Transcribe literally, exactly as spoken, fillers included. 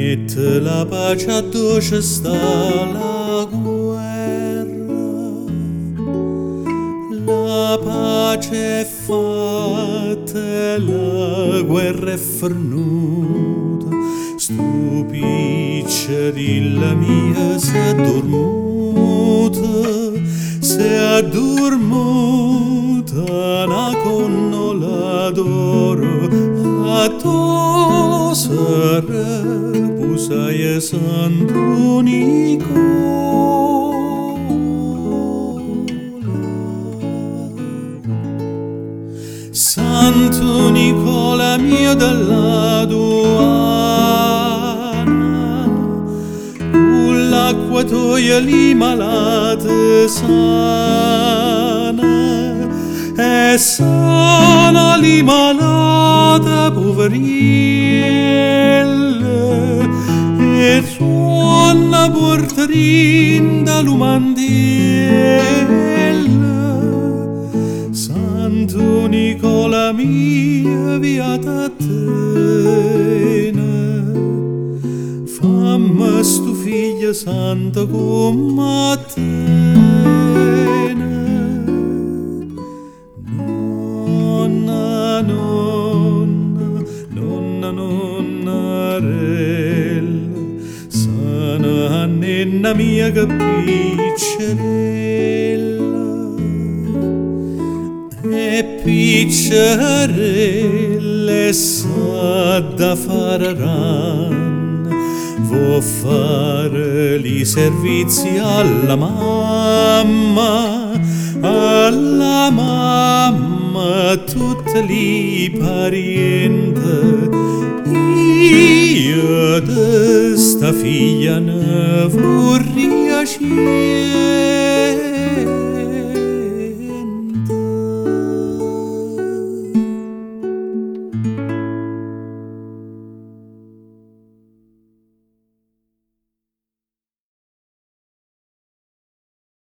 Mette la pace addoce sta la guerra, la pace è fatta, la guerra è fornuta, stupiccia dilla mia si è addormuta, si è addormuta una connola d'oro a to sarà pusaia Santo Nicola. Santo Nicola mio dell'aduana, con l'acqua toia li malate sana, e sana li malate poverille, e suona portarinda l'umandella. Santo Nicola mia viata tene, fammi stu figlio santo come te. Nonna, nonna, nonna, nonnarella, sana nonna mia capriccerella, e piccerelle sa da fare, vo fare li servizi alla mamma, alla mamma, tutti li parienti. Io de sta figlia ne vorrei